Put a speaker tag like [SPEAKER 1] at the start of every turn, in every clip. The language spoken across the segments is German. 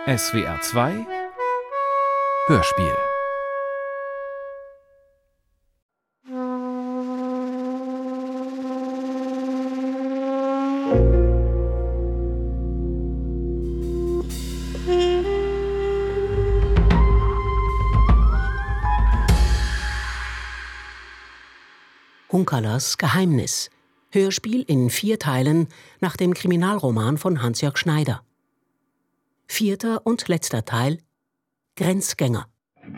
[SPEAKER 1] SWR 2 Hörspiel.
[SPEAKER 2] Hunkeler's Geheimnis. Hörspiel in 4 Teilen nach dem Kriminalroman von Hans-Jörg Schneider. 4. und letzter Teil: Grenzgänger.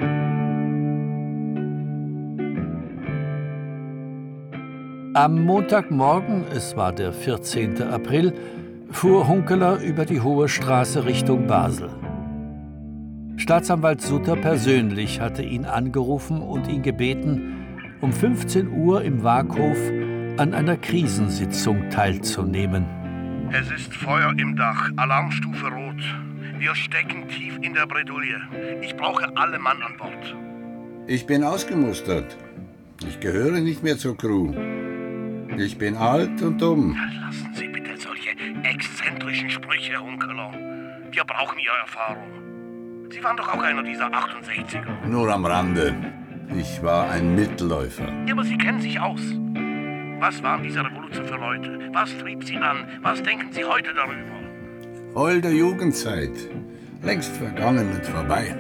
[SPEAKER 3] Am Montagmorgen, es war der 14. April, fuhr Hunkeler über die Hohe Straße Richtung Basel. Staatsanwalt Sutter persönlich hatte ihn angerufen und ihn gebeten, um 15 Uhr im Waaghof an einer Krisensitzung teilzunehmen.
[SPEAKER 4] Es ist Feuer im Dach, Alarmstufe Rot. Wir stecken tief in der Bredouille. Ich brauche alle Mann an Bord.
[SPEAKER 5] Ich bin ausgemustert. Ich gehöre nicht mehr zur Crew. Ich bin alt und dumm.
[SPEAKER 4] Lassen Sie bitte solche exzentrischen Sprüche, Hunkeler. Wir brauchen Ihre Erfahrung. Sie waren doch auch einer dieser 68er.
[SPEAKER 5] Nur am Rande. Ich war ein Mitläufer.
[SPEAKER 4] Ja, aber Sie kennen sich aus. Was waren diese Revolution für Leute? Was trieb sie an? Was denken Sie heute darüber?
[SPEAKER 5] Holde Jugendzeit. Längst vergangen und vorbei.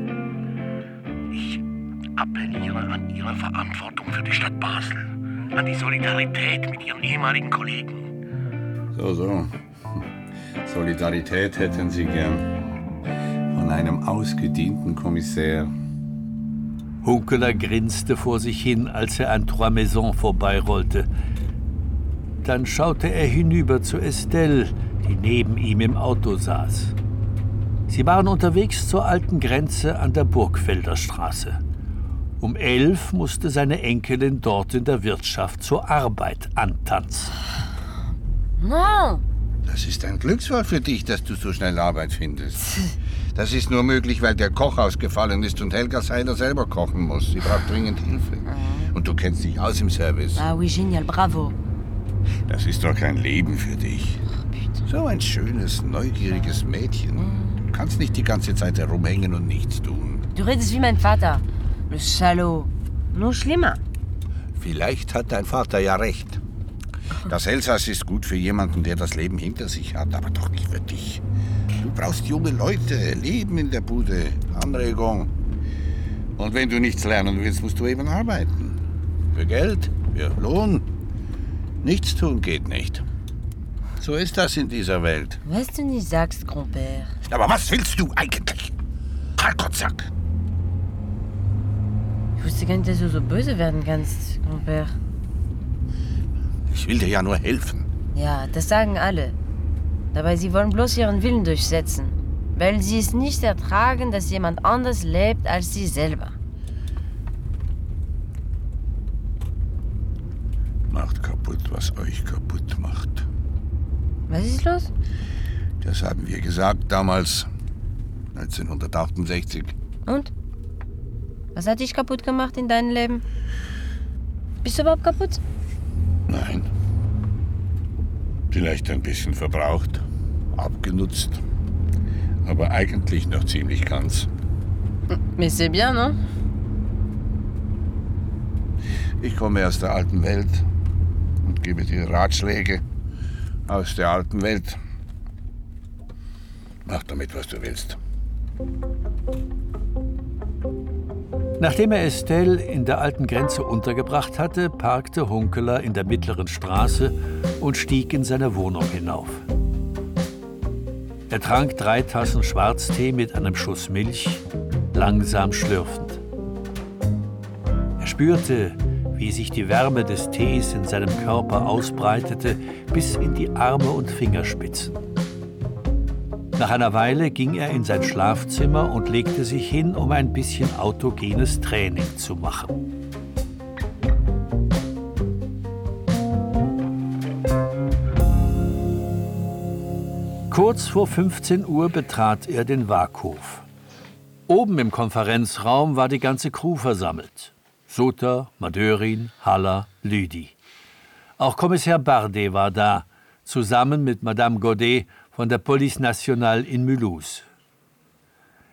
[SPEAKER 4] Ich appelliere an Ihre Verantwortung für die Stadt Basel. An die Solidarität mit Ihren ehemaligen Kollegen.
[SPEAKER 5] So. Solidarität hätten Sie gern. Von einem ausgedienten Kommissär.
[SPEAKER 3] Hunkeler grinste vor sich hin, als er an Trois Maisons vorbeirollte. Dann schaute er hinüber zu Estelle, die neben ihm im Auto saß. Sie waren unterwegs zur alten Grenze an der Burgfelder Straße. Um 11 musste seine Enkelin dort in der Wirtschaft zur Arbeit antanzen.
[SPEAKER 6] No.
[SPEAKER 5] Das ist ein Glücksfall für dich, dass du so schnell Arbeit findest. Das ist nur möglich, weil der Koch ausgefallen ist und Helga Seiler selber kochen muss. Sie braucht dringend Hilfe. Und du kennst dich aus im Service.
[SPEAKER 6] Ah oui, génial, bravo.
[SPEAKER 5] Das ist doch kein Leben für dich. So ein schönes, neugieriges Mädchen. Du kannst nicht die ganze Zeit herumhängen und nichts tun.
[SPEAKER 6] Du redest wie mein Vater. Le Salaud. Nur schlimmer.
[SPEAKER 5] Vielleicht hat dein Vater ja recht. Das Elsass ist gut für jemanden, der das Leben hinter sich hat, aber doch nicht für dich. Du brauchst junge Leute, Leben in der Bude, Anregung. Und wenn du nichts lernen willst, musst du eben arbeiten. Für Geld, für Lohn. Nichts tun geht nicht. So ist das in dieser Welt.
[SPEAKER 6] Was du nicht sagst, Grand-Père.
[SPEAKER 5] Aber was willst du eigentlich? Kalkotzak!
[SPEAKER 6] Ich wusste gar nicht, dass du so böse werden kannst, Grand-Père.
[SPEAKER 5] Ich will dir ja nur helfen.
[SPEAKER 6] Ja, das sagen alle. Dabei, sie wollen bloß ihren Willen durchsetzen. Weil sie es nicht ertragen, dass jemand anders lebt als sie selber.
[SPEAKER 5] Macht kaputt, was euch kaputt macht.
[SPEAKER 6] Was ist los?
[SPEAKER 5] Das haben wir gesagt damals, 1968.
[SPEAKER 6] Und? Was hat dich kaputt gemacht in deinem Leben? Bist du überhaupt kaputt?
[SPEAKER 5] Nein. Vielleicht ein bisschen verbraucht, abgenutzt, aber eigentlich noch ziemlich ganz.
[SPEAKER 6] Mais c'est bien, non?
[SPEAKER 5] Ich komme aus der alten Welt und gebe dir Ratschläge aus der alten Welt. Mach damit, was du willst.
[SPEAKER 3] Nachdem er Estelle in der alten Grenze untergebracht hatte, parkte Hunkeler in der mittleren Straße und stieg in seine Wohnung hinauf. Er trank 3 Tassen Schwarztee mit einem Schuss Milch, langsam schlürfend. Er spürte, wie sich die Wärme des Tees in seinem Körper ausbreitete, bis in die Arme und Fingerspitzen. Nach einer Weile ging er in sein Schlafzimmer und legte sich hin, um ein bisschen autogenes Training zu machen. Kurz vor 15 Uhr betrat er den Waaghof. Oben im Konferenzraum war die ganze Crew versammelt. Sutter, Madörin, Haller, Lüdi. Auch Kommissar Bardet war da, zusammen mit Madame Godet von der Police Nationale in Mulhouse.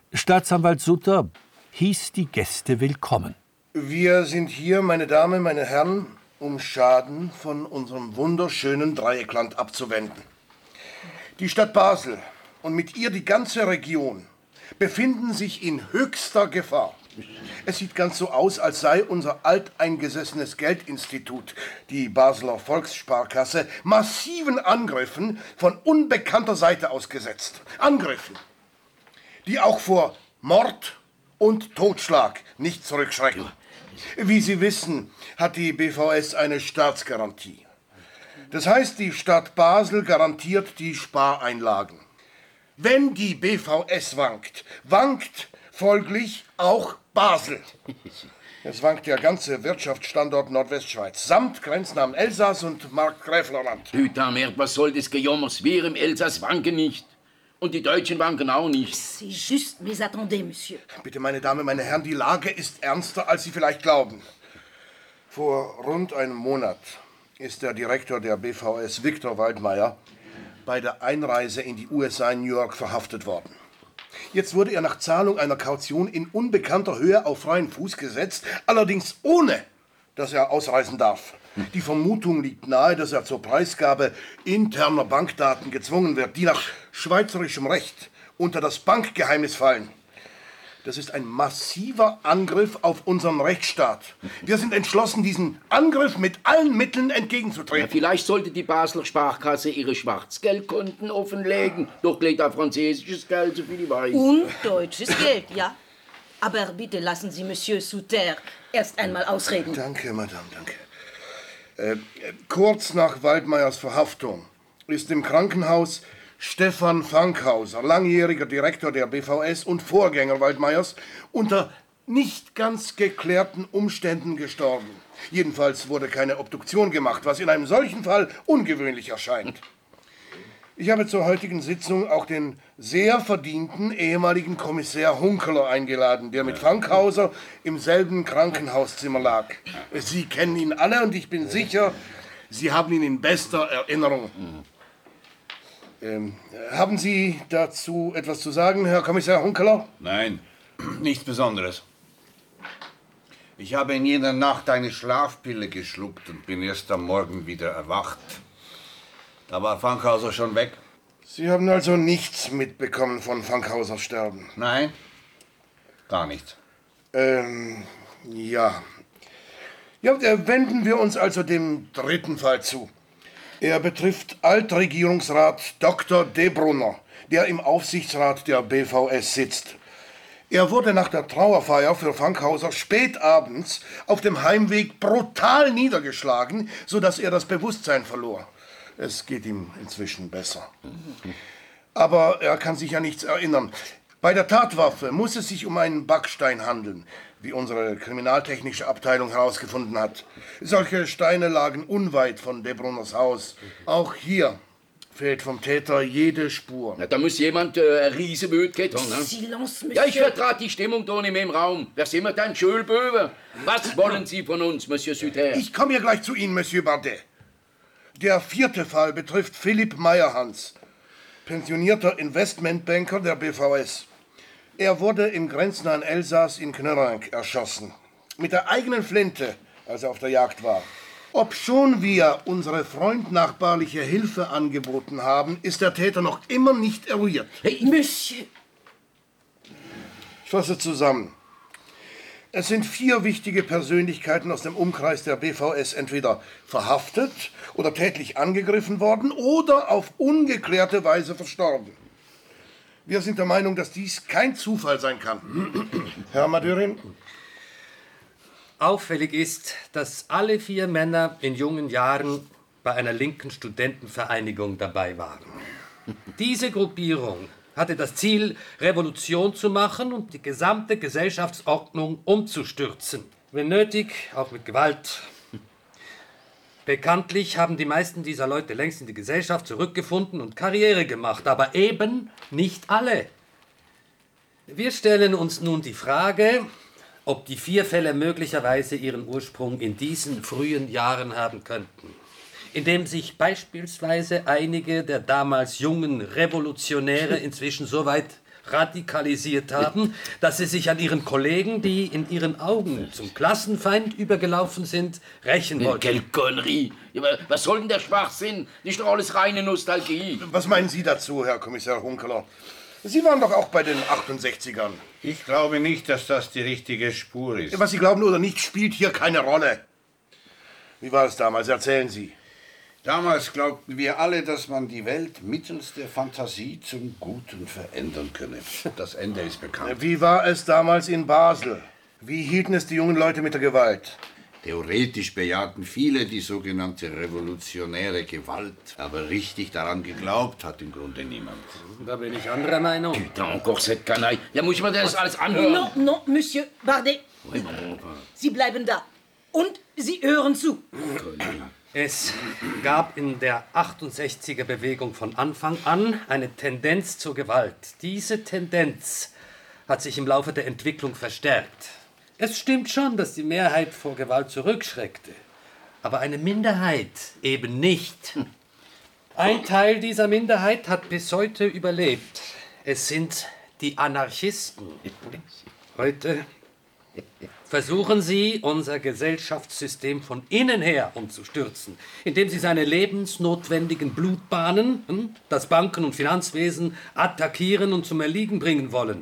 [SPEAKER 3] Staatsanwalt Sutter hieß die Gäste willkommen.
[SPEAKER 4] Wir sind hier, meine Damen, meine Herren, um Schaden von unserem wunderschönen Dreieckland abzuwenden. Die Stadt Basel und mit ihr die ganze Region befinden sich in höchster Gefahr. Es sieht ganz so aus, als sei unser alteingesessenes Geldinstitut, die Basler Volkssparkasse, massiven Angriffen von unbekannter Seite ausgesetzt. Angriffen, die auch vor Mord und Totschlag nicht zurückschrecken. Wie Sie wissen, hat die BVS eine Staatsgarantie. Das heißt, die Stadt Basel garantiert die Spareinlagen. Wenn die BVS wankt, wankt folglich auch Basel. Es wankt der ganze Wirtschaftsstandort Nordwestschweiz, samt Grenznamen Elsass und Markgräflerland.
[SPEAKER 7] Putain, was soll das Gejommers? Wir im Elsass wanken nicht. Und die Deutschen wanken auch nicht.
[SPEAKER 8] C'est juste, mais attendez, Monsieur.
[SPEAKER 4] Bitte, meine Damen, meine Herren, die Lage ist ernster, als Sie vielleicht glauben. Vor rund einem Monat ist der Direktor der BVS, Viktor Waldmeier, bei der Einreise in die USA in New York verhaftet worden. Jetzt wurde er nach Zahlung einer Kaution in unbekannter Höhe auf freien Fuß gesetzt, allerdings ohne, dass er ausreisen darf. Die Vermutung liegt nahe, dass er zur Preisgabe interner Bankdaten gezwungen wird, die nach schweizerischem Recht unter das Bankgeheimnis fallen. Das ist ein massiver Angriff auf unseren Rechtsstaat. Wir sind entschlossen, diesen Angriff mit allen Mitteln entgegenzutreten.
[SPEAKER 7] Ja, vielleicht sollte die Basler Sparkasse ihre Schwarzgeldkonten offenlegen. Doch geht da französisches Geld, so viel ich weiß.
[SPEAKER 8] Und deutsches Geld, ja. Aber bitte lassen Sie Monsieur Sutter erst einmal ausreden.
[SPEAKER 4] Danke, Madame, danke. Kurz nach Waldmeiers Verhaftung ist im Krankenhaus Stefan Fankhauser, langjähriger Direktor der BVS und Vorgänger Waldmeiers, unter nicht ganz geklärten Umständen gestorben. Jedenfalls wurde keine Obduktion gemacht, was in einem solchen Fall ungewöhnlich erscheint. Ich habe zur heutigen Sitzung auch den sehr verdienten ehemaligen Kommissär Hunkeler eingeladen, der mit Fankhauser im selben Krankenhauszimmer lag. Sie kennen ihn alle und ich bin sicher, Sie haben ihn in bester Erinnerung. Haben Sie dazu etwas zu sagen, Herr Kommissar Hunkeler?
[SPEAKER 5] Nein, nichts Besonderes. Ich habe in jener Nacht eine Schlafpille geschluckt und bin erst am Morgen wieder erwacht. Da war Fankhauser schon weg.
[SPEAKER 4] Sie haben also nichts mitbekommen von Fankhausers Sterben?
[SPEAKER 5] Nein, gar nichts.
[SPEAKER 4] Ja. Wenden wir uns also dem dritten Fall zu. Er betrifft Altregierungsrat Dr. Debrunner, der im Aufsichtsrat der BVS sitzt. Er wurde nach der Trauerfeier für Fankhauser spät abends auf dem Heimweg brutal niedergeschlagen, sodass er das Bewusstsein verlor. Es geht ihm inzwischen besser. Aber er kann sich an nichts erinnern. Bei der Tatwaffe muss es sich um einen Backstein handeln, wie unsere kriminaltechnische Abteilung herausgefunden hat. Solche Steine lagen unweit von Debrunners Haus. Auch hier fehlt vom Täter jede Spur.
[SPEAKER 7] Na, da muss jemand eine riese Mühe getan, ne?
[SPEAKER 8] Silence, Monsieur.
[SPEAKER 7] Ja, ich vertrate die Stimmung da nicht mehr im Raum. Wer sind wir denn? Schulböwe? Was wollen Sie von uns, Monsieur Sutter?
[SPEAKER 4] Ich komme hier gleich zu Ihnen, Monsieur Bardet. Der vierte Fall betrifft Philipp Meyerhans, pensionierter Investmentbanker der BVS. Er wurde im grenznahen Elsass in Knörrank erschossen. Mit der eigenen Flinte, als er auf der Jagd war. Obschon wir unsere freundnachbarliche Hilfe angeboten haben, ist der Täter noch immer nicht eruiert.
[SPEAKER 8] Hey, Monsieur.
[SPEAKER 4] Ich fasse zusammen. Es sind 4 wichtige Persönlichkeiten aus dem Umkreis der BVS entweder verhaftet oder tätlich angegriffen worden oder auf ungeklärte Weise verstorben. Wir sind der Meinung, dass dies kein Zufall sein kann. Herr Madürin?
[SPEAKER 9] Auffällig ist, dass alle 4 Männer in jungen Jahren bei einer linken Studentenvereinigung dabei waren. Diese Gruppierung hatte das Ziel, Revolution zu machen und die gesamte Gesellschaftsordnung umzustürzen. Wenn nötig, auch mit Gewalt. Bekanntlich haben die meisten dieser Leute längst in die Gesellschaft zurückgefunden und Karriere gemacht, aber eben nicht alle. Wir stellen uns nun die Frage, ob die 4 Fälle möglicherweise ihren Ursprung in diesen frühen Jahren haben könnten, indem sich beispielsweise einige der damals jungen Revolutionäre inzwischen so weit radikalisiert haben, dass sie sich an ihren Kollegen, die in ihren Augen zum Klassenfeind übergelaufen sind, rächen wollten.
[SPEAKER 7] Quelle connerie! Was soll denn der Schwachsinn? Nicht doch alles reine Nostalgie.
[SPEAKER 4] Was meinen Sie dazu, Herr Kommissar Hunkeler? Sie waren doch auch bei den 68ern.
[SPEAKER 5] Ich glaube nicht, dass das die richtige Spur ist.
[SPEAKER 4] Was Sie glauben oder nicht, spielt hier keine Rolle. Wie war es damals? Erzählen Sie.
[SPEAKER 5] Damals glaubten wir alle, dass man die Welt mittels der Fantasie zum Guten verändern könne. Das Ende ist bekannt.
[SPEAKER 4] Wie war es damals in Basel? Wie hielten es die jungen Leute mit der Gewalt?
[SPEAKER 5] Theoretisch bejahten viele die sogenannte revolutionäre Gewalt. Aber richtig daran geglaubt hat im Grunde niemand.
[SPEAKER 9] Da bin ich anderer Meinung.
[SPEAKER 7] Putain, encore cette canaille. Ja, muss ich mir das alles anhören?
[SPEAKER 8] Non, non, Monsieur Bardet. Sie bleiben da. Und Sie hören zu.
[SPEAKER 9] Es gab in der 68er-Bewegung von Anfang an eine Tendenz zur Gewalt. Diese Tendenz hat sich im Laufe der Entwicklung verstärkt. Es stimmt schon, dass die Mehrheit vor Gewalt zurückschreckte. Aber eine Minderheit eben nicht. Ein Teil dieser Minderheit hat bis heute überlebt. Es sind die Anarchisten. Heute versuchen sie, unser Gesellschaftssystem von innen her umzustürzen, indem sie seine lebensnotwendigen Blutbahnen, das Banken- und Finanzwesen, attackieren und zum Erliegen bringen wollen.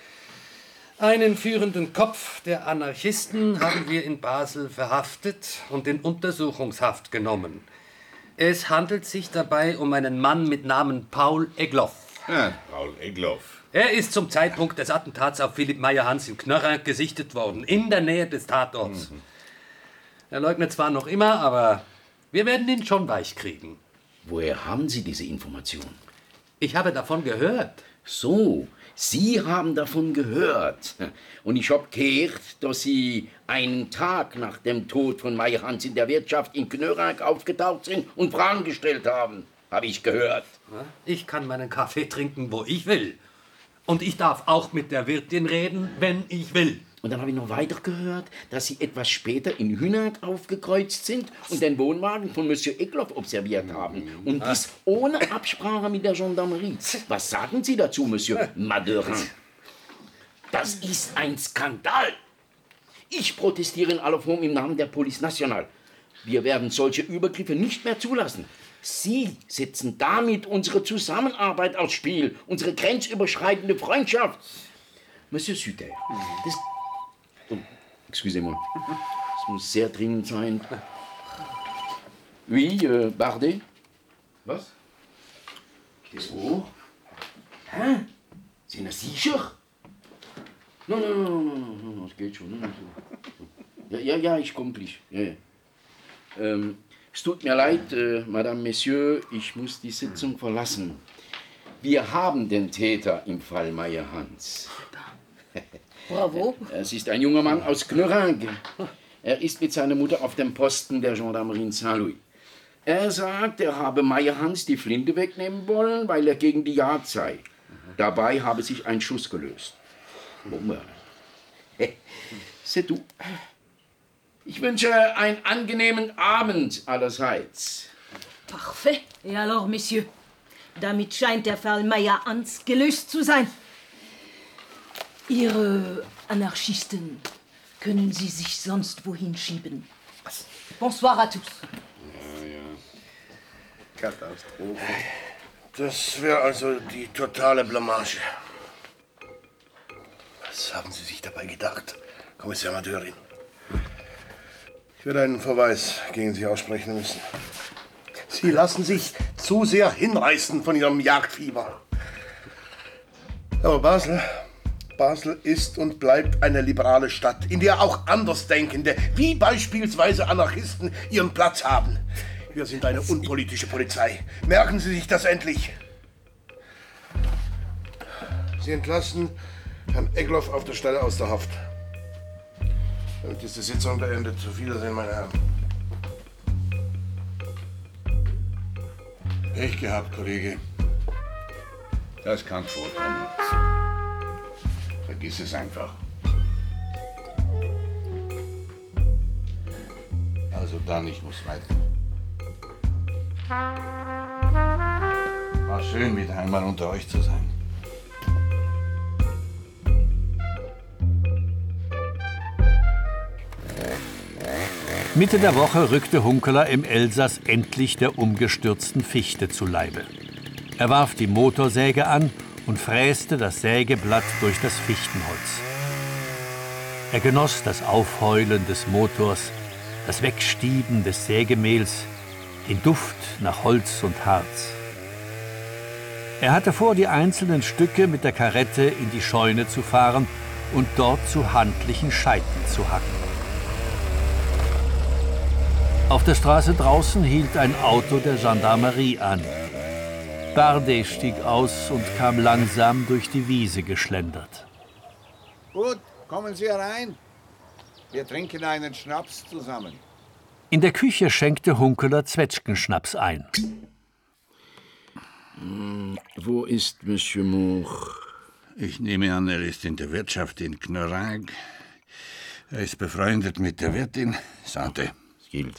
[SPEAKER 9] Einen führenden Kopf der Anarchisten haben wir in Basel verhaftet und in Untersuchungshaft genommen. Es handelt sich dabei um einen Mann mit Namen Paul Egloff.
[SPEAKER 5] Ja, Paul Egloff.
[SPEAKER 9] Er ist zum Zeitpunkt des Attentats auf Philipp Meyer-Hans in Knörrang gesichtet worden, in der Nähe des Tatorts. Er leugnet zwar noch immer, aber wir werden ihn schon weich kriegen.
[SPEAKER 7] Woher haben Sie diese Information?
[SPEAKER 9] Ich habe davon gehört.
[SPEAKER 7] So, Sie haben davon gehört. Und ich habe gehört, dass Sie einen Tag nach dem Tod von Meyer-Hans in der Wirtschaft in Knörrang aufgetaucht sind und Fragen gestellt haben. Habe ich gehört.
[SPEAKER 9] Ich kann meinen Kaffee trinken, wo ich will. Und ich darf auch mit der Wirtin reden, wenn ich will.
[SPEAKER 7] Und dann habe ich noch weiter gehört, dass Sie etwas später in Hünag aufgekreuzt sind und den Wohnwagen von Monsieur Egloff observiert haben. Und dies ohne Absprache mit der Gendarmerie. Was sagen Sie dazu, Monsieur Maderin? Das ist ein Skandal. Ich protestiere in aller Form im Namen der Police Nationale. Wir werden solche Übergriffe nicht mehr zulassen. Sie setzen damit unsere Zusammenarbeit aufs Spiel, unsere grenzüberschreitende Freundschaft. Monsieur Suter, das... Oh, excusez-moi. Das muss sehr dringend sein. Oui, Bardet? Was? So? Hä? Sind Sie sicher? Nein, das geht schon. Ja, ich komme gleich. Ja. Es tut mir leid, Madame, Messieurs, ich muss die Sitzung verlassen. Wir haben den Täter im Fall Meyer-Hans.
[SPEAKER 8] Bravo.
[SPEAKER 7] Es ist ein junger Mann aus Knörrang. Er ist mit seiner Mutter auf dem Posten der Gendarmerie in Saint-Louis. Er sagt, er habe Meyer-Hans die Flinte wegnehmen wollen, weil er gegen die Jagd sei. Dabei habe sich ein Schuss gelöst. C'est tout. Ich wünsche einen angenehmen Abend allerseits.
[SPEAKER 8] Parfait. Et alors, Messieurs? Damit scheint der Fall Meyer-Hans gelöst zu sein. Ihre Anarchisten können Sie sich sonst wohin schieben. Bonsoir à tous.
[SPEAKER 5] Ja. Katastrophe.
[SPEAKER 4] Das wäre also die totale Blamage. Was haben Sie sich dabei gedacht, Kommissar Maderin? Ich werde einen Verweis gegen Sie aussprechen müssen. Sie lassen sich zu sehr hinreißen von Ihrem Jagdfieber. Aber Basel ist und bleibt eine liberale Stadt, in der auch Andersdenkende, wie beispielsweise Anarchisten, ihren Platz haben. Wir sind eine unpolitische Polizei. Merken Sie sich das endlich. Sie entlassen Herrn Egloff auf der Stelle aus der Haft. Damit ist die Sitzung beendet. Auf Wiedersehen, meine Herren.
[SPEAKER 5] Pech gehabt, Kollege. Das kann vorkommen. Vergiss es einfach. Also dann, ich muss weiter. War schön, wieder einmal unter euch zu sein.
[SPEAKER 3] Mitte der Woche rückte Hunkeler im Elsass endlich der umgestürzten Fichte zu Leibe. Er warf die Motorsäge an und fräste das Sägeblatt durch das Fichtenholz. Er genoss das Aufheulen des Motors, das Wegstieben des Sägemehls, den Duft nach Holz und Harz. Er hatte vor, die einzelnen Stücke mit der Karette in die Scheune zu fahren und dort zu handlichen Scheiten zu hacken. Auf der Straße draußen hielt ein Auto der Gendarmerie an. Bardet stieg aus und kam langsam durch die Wiese geschlendert.
[SPEAKER 5] Gut, kommen Sie herein. Wir trinken einen Schnaps zusammen.
[SPEAKER 3] In der Küche schenkte Hunkeler Zwetschgenschnaps ein.
[SPEAKER 7] Wo ist Monsieur Moore?
[SPEAKER 5] Ich nehme an, er ist in der Wirtschaft in Knorag. Er ist befreundet mit der Wirtin. Santé.
[SPEAKER 7] Gilt.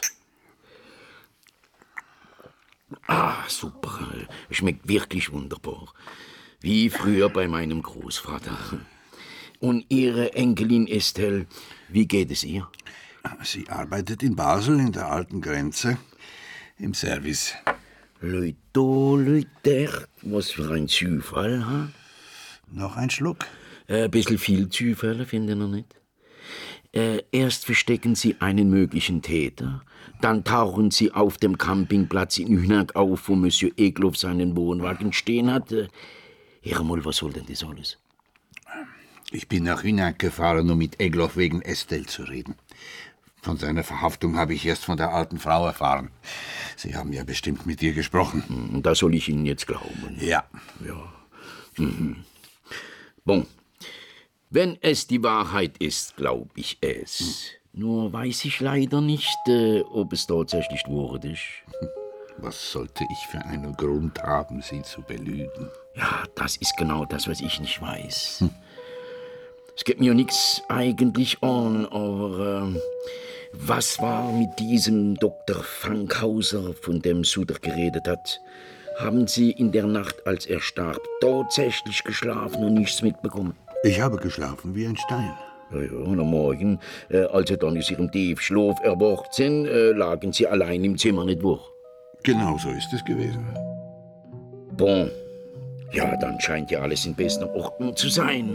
[SPEAKER 7] Ah, super. Schmeckt wirklich wunderbar. Wie früher bei meinem Großvater. Und Ihre Enkelin Estelle, wie geht es ihr?
[SPEAKER 5] Sie arbeitet in Basel in der alten Grenze im Service.
[SPEAKER 7] Leute da, Leute der. Was für ein Zufall, ha?
[SPEAKER 5] Noch ein Schluck?
[SPEAKER 7] Ein bisschen viel Zufälle, finden Sie nicht? Erst verstecken Sie einen möglichen Täter, dann tauchen Sie auf dem Campingplatz in Hünag auf, wo Monsieur Egloff seinen Wohnwagen stehen hat. Hör mal, was soll denn das alles?
[SPEAKER 5] Ich bin nach Hünag gefahren, um mit Egloff wegen Estelle zu reden. Von seiner Verhaftung habe ich erst von der alten Frau erfahren. Sie haben ja bestimmt mit ihr gesprochen.
[SPEAKER 7] Da soll ich Ihnen jetzt glauben.
[SPEAKER 5] Ja.
[SPEAKER 7] Ja. Bon. Wenn es die Wahrheit ist, glaube ich es. Nur weiß ich leider nicht, ob es tatsächlich wahr ist.
[SPEAKER 5] Was sollte ich für einen Grund haben, Sie zu belügen?
[SPEAKER 7] Ja, das ist genau das, was ich nicht weiß. Es geht mir nichts eigentlich an, aber was war mit diesem Dr. Fankhauser, von dem Suter geredet hat? Haben Sie in der Nacht, als er starb, tatsächlich geschlafen und nichts mitbekommen?
[SPEAKER 5] Ich habe geschlafen wie ein Stein.
[SPEAKER 7] Ja, und am Morgen, als Sie dann aus Ihrem Tiefschlaf erwacht sind, lagen Sie allein im Zimmer, nicht wahr?
[SPEAKER 5] Genau so ist es gewesen.
[SPEAKER 7] Bon. Ja, dann scheint ja alles in bester Ordnung zu sein.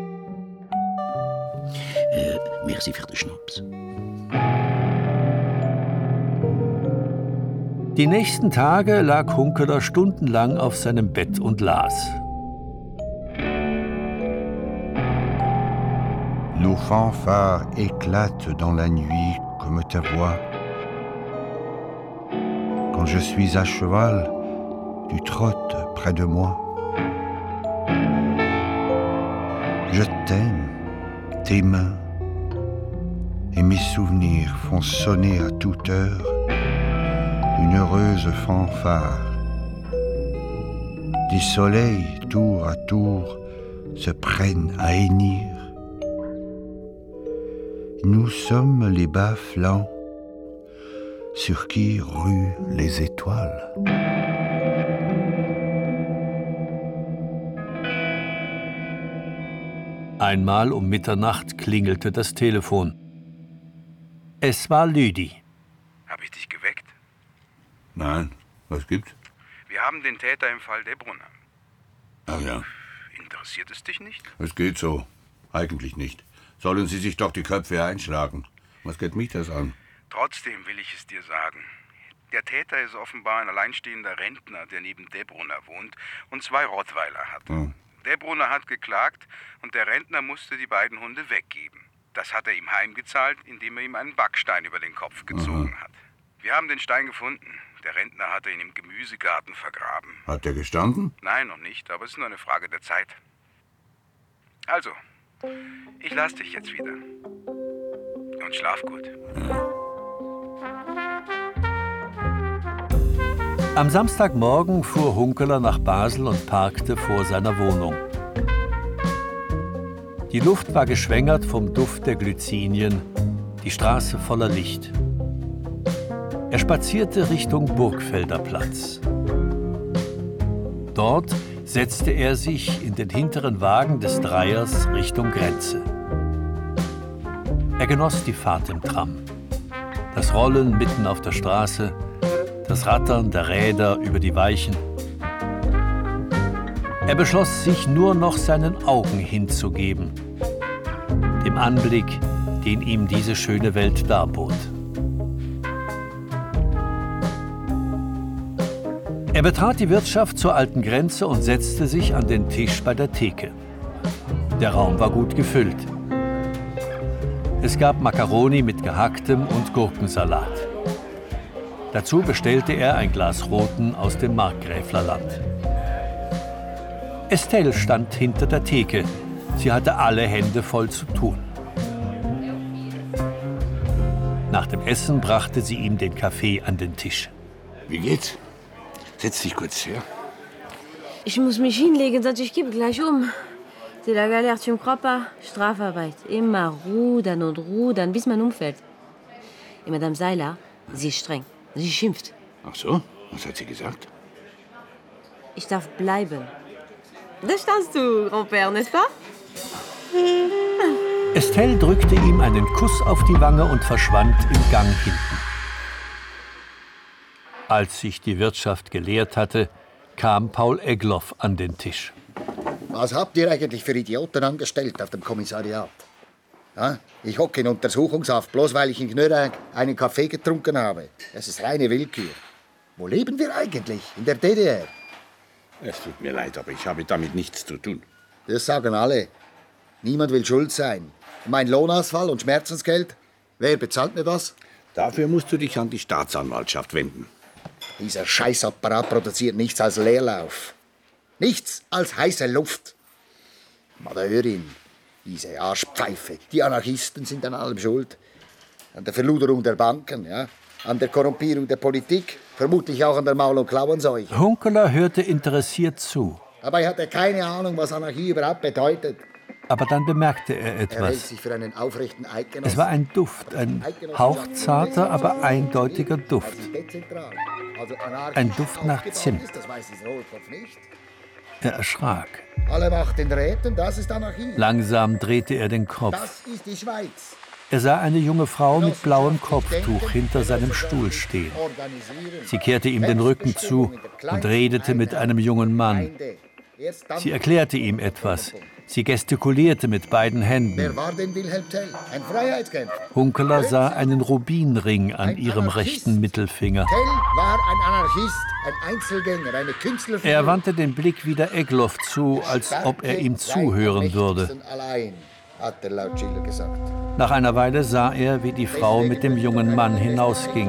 [SPEAKER 7] Merci für den Schnaps.
[SPEAKER 3] Die nächsten Tage lag Hunkeler stundenlang auf seinem Bett und las.
[SPEAKER 10] Nos fanfares éclatent dans la nuit comme ta voix. Quand je suis à cheval, tu trottes près de moi. Je t'aime, tes mains et mes souvenirs font sonner à toute heure une heureuse fanfare. Des soleils tour à tour se prennent à hennir. Nous sommes les bas-flancs sur qui ruent les étoiles.
[SPEAKER 3] Einmal um Mitternacht klingelte das Telefon. Es war Lüdi.
[SPEAKER 11] Hab ich dich geweckt?
[SPEAKER 5] Nein, was gibt's?
[SPEAKER 11] Wir haben den Täter im Fall Debrunner.
[SPEAKER 5] Ach ja.
[SPEAKER 11] Interessiert es dich nicht?
[SPEAKER 5] Es geht so. Eigentlich nicht. Sollen Sie sich doch die Köpfe einschlagen. Was geht mich das an?
[SPEAKER 11] Trotzdem will ich es dir sagen. Der Täter ist offenbar ein alleinstehender Rentner, der neben Debrunner wohnt und 2 Rottweiler hat.
[SPEAKER 5] Hm.
[SPEAKER 11] Debrunner hat geklagt und der Rentner musste die beiden Hunde weggeben. Das hat er ihm heimgezahlt, indem er ihm einen Backstein über den Kopf gezogen hat. Wir haben den Stein gefunden. Der Rentner hatte ihn im Gemüsegarten vergraben.
[SPEAKER 5] Hat er gestanden?
[SPEAKER 11] Nein, noch nicht, aber es ist nur eine Frage der Zeit. Also, ich lass dich jetzt wieder. Und schlaf gut.
[SPEAKER 5] Ja.
[SPEAKER 3] Am Samstagmorgen fuhr Hunkeler nach Basel und parkte vor seiner Wohnung. Die Luft war geschwängert vom Duft der Glycinien, die Straße voller Licht. Er spazierte Richtung Burgfelder Platz. Dort setzte er sich in den hinteren Wagen des Dreiers Richtung Grenze. Er genoss die Fahrt im Tram. Das Rollen mitten auf der Straße, das Rattern der Räder über die Weichen. Er beschloss, sich nur noch seinen Augen hinzugeben, dem Anblick, den ihm diese schöne Welt darbot. Er betrat die Wirtschaft zur alten Grenze und setzte sich an den Tisch bei der Theke. Der Raum war gut gefüllt. Es gab Makkaroni mit gehacktem und Gurkensalat. Dazu bestellte er ein Glas Roten aus dem Markgräflerland. Estelle stand hinter der Theke. Sie hatte alle Hände voll zu tun. Nach dem Essen brachte sie ihm den Kaffee an den Tisch.
[SPEAKER 5] Wie geht's? Setz dich kurz her.
[SPEAKER 6] Ich muss mich hinlegen, sonst ich kippe gleich um. C'est la galère, tu me crois pas? Strafarbeit. Immer rudern, bis man umfällt. Und Madame Seiler, sie ist streng. Sie schimpft.
[SPEAKER 5] Ach so? Was hat sie gesagt?
[SPEAKER 6] Ich darf bleiben. Da standst du, Grand-Père, n'est-ce pas?
[SPEAKER 3] Estelle drückte ihm einen Kuss auf die Wange und verschwand im Gang hinten. Als sich die Wirtschaft geleert hatte, kam Paul Egloff an den Tisch.
[SPEAKER 12] Was habt ihr eigentlich für Idioten angestellt auf dem Kommissariat? Ja? Ich hocke in Untersuchungshaft, bloß weil ich in Knörrang einen Kaffee getrunken habe. Das ist reine Willkür. Wo leben wir eigentlich? In der DDR?
[SPEAKER 5] Es tut mir leid, aber ich habe damit nichts zu tun.
[SPEAKER 12] Das sagen alle. Niemand will schuld sein. Mein Lohnausfall und Schmerzensgeld? Wer bezahlt mir das?
[SPEAKER 5] Dafür musst du dich an die Staatsanwaltschaft wenden.
[SPEAKER 12] Dieser Scheißapparat produziert nichts als Leerlauf. Nichts als heiße Luft. Madeurin, diese Arschpfeife. Die Anarchisten sind an allem schuld. An der Verluderung der Banken, ja? An der Korrumpierung der Politik, vermutlich auch an der Maul- und Klauenseuche.
[SPEAKER 3] Hunkeler hörte interessiert zu.
[SPEAKER 12] Aber er hatte keine Ahnung, was Anarchie überhaupt bedeutet.
[SPEAKER 3] Aber dann bemerkte er
[SPEAKER 12] Er hält
[SPEAKER 3] etwas.
[SPEAKER 12] sich für einen aufrechten Eidgenossen.
[SPEAKER 3] Es war ein Duft, ein hauchzarter, aber eindeutiger Duft. Ein Duft nach Zimt.
[SPEAKER 12] Das weiß dieser Hohlkopf nicht.
[SPEAKER 3] Er erschrak.
[SPEAKER 12] Alle Macht den Räten, das ist Anarchie.
[SPEAKER 3] Langsam drehte er den Kopf.
[SPEAKER 12] Das ist die Schweiz.
[SPEAKER 3] Er sah eine junge Frau mit blauem Kopftuch hinter seinem Stuhl stehen. Sie kehrte ihm den Rücken zu und redete mit einem jungen Mann. Sie erklärte ihm etwas. Sie gestikulierte mit beiden Händen.
[SPEAKER 12] Wer war denn Wilhelm Tell? Ein Freiheitskämpfer.
[SPEAKER 3] Hunkeler sah einen Rubinring an ihrem rechten Mittelfinger.
[SPEAKER 12] Tell war ein Anarchist, ein Einzelgänger, eine Künstlerfigur.
[SPEAKER 3] Er wandte den Blick wieder Egloff zu, als ob er ihm zuhören würde.
[SPEAKER 12] Allein, hat der laut Schiller gesagt.
[SPEAKER 3] Nach einer Weile sah er, wie die Frau mit dem jungen Mann hinausging.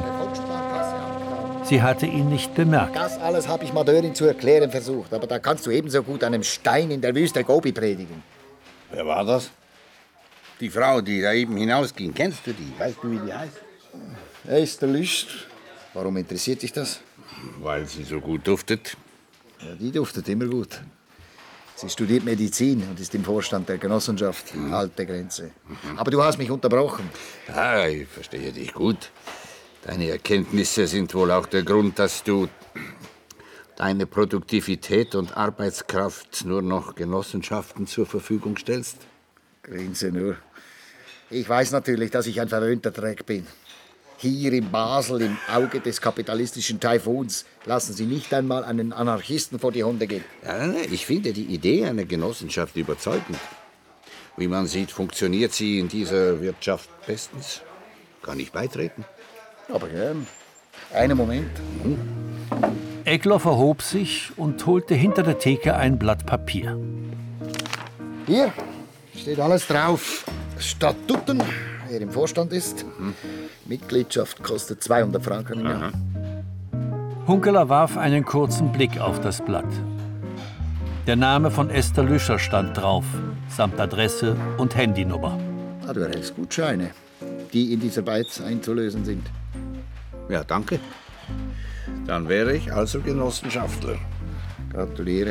[SPEAKER 3] Sie hatte ihn nicht bemerkt.
[SPEAKER 12] Das alles habe ich Madeurin zu erklären versucht, aber da kannst du ebenso gut einem Stein in der Wüste Gobi predigen.
[SPEAKER 5] Wer war das? Die Frau, die da eben hinausging. Kennst du die? Weißt du, wie die heißt?
[SPEAKER 12] Esther Lüst. Warum interessiert dich das?
[SPEAKER 5] Weil sie so gut duftet.
[SPEAKER 12] Ja, die duftet immer gut. Sie studiert Medizin und ist im Vorstand der Genossenschaft Alte Grenze. Aber du hast mich unterbrochen.
[SPEAKER 5] Ja, ich verstehe dich gut. Deine Erkenntnisse sind wohl auch der Grund, dass du deine Produktivität und Arbeitskraft nur noch Genossenschaften zur Verfügung stellst?
[SPEAKER 12] Grinse nur. Ich weiß natürlich, dass ich ein verwöhnter Dreck bin. Hier in Basel, im Auge des kapitalistischen Taifuns, lassen Sie nicht einmal einen Anarchisten vor die Hunde gehen.
[SPEAKER 5] Ja, ich finde die Idee einer Genossenschaft überzeugend. Wie man sieht, funktioniert sie in dieser Wirtschaft bestens. Kann ich beitreten?
[SPEAKER 12] Aber gern. Einen Moment.
[SPEAKER 3] Egloff erhob sich und holte hinter der Theke ein Blatt Papier.
[SPEAKER 12] Hier steht alles drauf. Statuten, wer im Vorstand ist. Mitgliedschaft kostet 200 Franken im Jahr.
[SPEAKER 3] Hunkeler warf einen kurzen Blick auf das Blatt. Der Name von Esther Lüscher stand drauf, samt Adresse und Handynummer.
[SPEAKER 12] Ah, du erhältst Gutscheine, die in dieser Beiz einzulösen sind.
[SPEAKER 5] Ja, danke. Dann wäre ich also Genossenschaftler.
[SPEAKER 12] Gratuliere.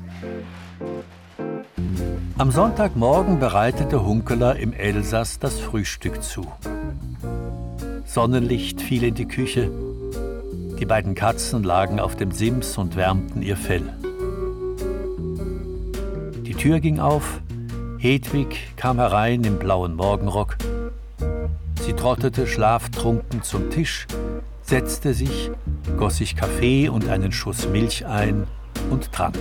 [SPEAKER 3] Am Sonntagmorgen bereitete Hunkeler im Elsass das Frühstück zu. Sonnenlicht fiel in die Küche. Die beiden Katzen lagen auf dem Sims und wärmten ihr Fell. Die Tür ging auf. Hedwig kam herein im blauen Morgenrock. Sie trottete schlaftrunken zum Tisch, setzte sich, goss sich Kaffee und einen Schuss Milch ein und trank.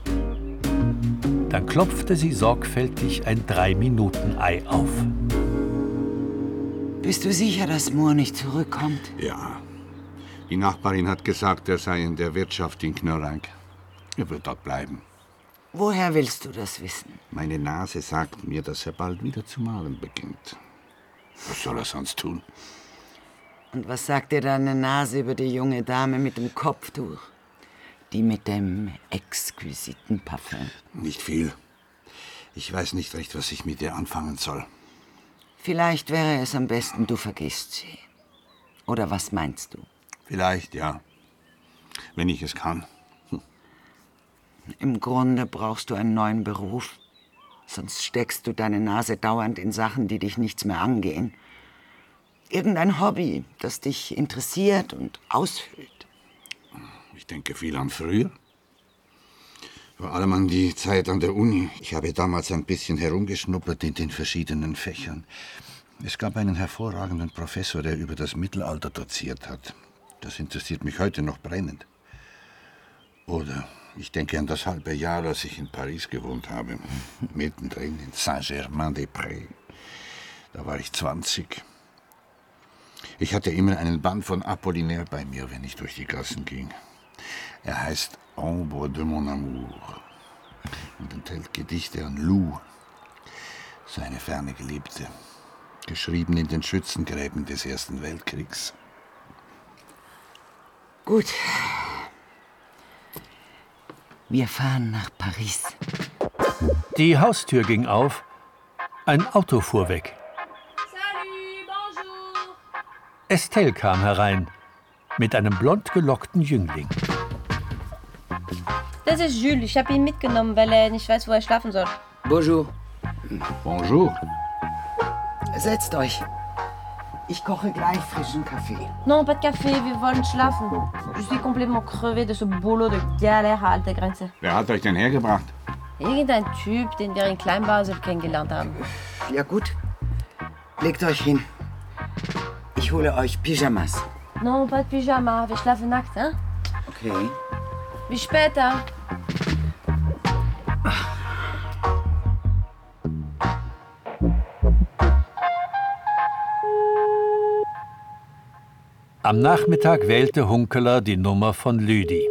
[SPEAKER 3] Dann klopfte sie sorgfältig ein 3-Minuten-Ei auf.
[SPEAKER 13] Bist du sicher, dass Mohr nicht zurückkommt?
[SPEAKER 5] Ja. Die Nachbarin hat gesagt, er sei in der Wirtschaft in Knörrank. Er wird dort bleiben.
[SPEAKER 13] Woher willst du das wissen?
[SPEAKER 5] Meine Nase sagt mir, dass er bald wieder zu malen beginnt. Was soll er sonst tun?
[SPEAKER 13] Und was sagt dir deine Nase über die junge Dame mit dem Kopftuch? Die mit dem exquisiten Parfum?
[SPEAKER 5] Nicht viel. Ich weiß nicht recht, was ich mit ihr anfangen soll.
[SPEAKER 13] Vielleicht wäre es am besten, du vergisst sie. Oder was meinst du?
[SPEAKER 5] Vielleicht, ja. Wenn ich es kann.
[SPEAKER 13] Im Grunde brauchst du einen neuen Beruf. Sonst steckst du deine Nase dauernd in Sachen, die dich nichts mehr angehen. Irgendein Hobby, das dich interessiert und ausfüllt.
[SPEAKER 5] Ich denke viel an früher. Vor allem an die Zeit an der Uni. Ich habe damals ein bisschen herumgeschnuppert in den verschiedenen Fächern. Es gab einen hervorragenden Professor, der über das Mittelalter doziert hat. Das interessiert mich heute noch brennend. Oder ich denke an das halbe Jahr, als ich in Paris gewohnt habe. Mittendrin in Saint-Germain-des-Prés. Da war ich 20. Ich hatte immer einen Band von Apollinaire bei mir, wenn ich durch die Gassen ging. Er heißt Ombre de mon amour und enthält Gedichte an Lou, seine ferne Geliebte, geschrieben in den Schützengräben des Ersten Weltkriegs.
[SPEAKER 13] Gut. Wir fahren nach Paris.
[SPEAKER 3] Die Haustür ging auf. Ein Auto fuhr weg.
[SPEAKER 6] Salut, bonjour.
[SPEAKER 3] Estelle kam herein mit einem blond gelockten Jüngling.
[SPEAKER 6] Das ist Jules. Ich habe ihn mitgenommen, weil er nicht weiß, wo er schlafen soll.
[SPEAKER 7] Bonjour.
[SPEAKER 5] Bonjour.
[SPEAKER 13] Setzt euch. Ich koche gleich frischen Kaffee.
[SPEAKER 6] Non, pas de café, wir wollen schlafen. Je suis complètement crevé de ce boulot de galère à alter Grenze.
[SPEAKER 5] Wer hat euch denn hergebracht?
[SPEAKER 6] Irgendein Typ, den wir in Kleinbasel kennengelernt haben.
[SPEAKER 13] Ja gut. Legt euch hin. Ich hole euch Pyjamas.
[SPEAKER 6] Non, pas de Pyjama, wir schlafen nackt, hein?
[SPEAKER 13] Okay.
[SPEAKER 6] Bis später.
[SPEAKER 3] Am Nachmittag wählte Hunkeler die Nummer von Lüdi.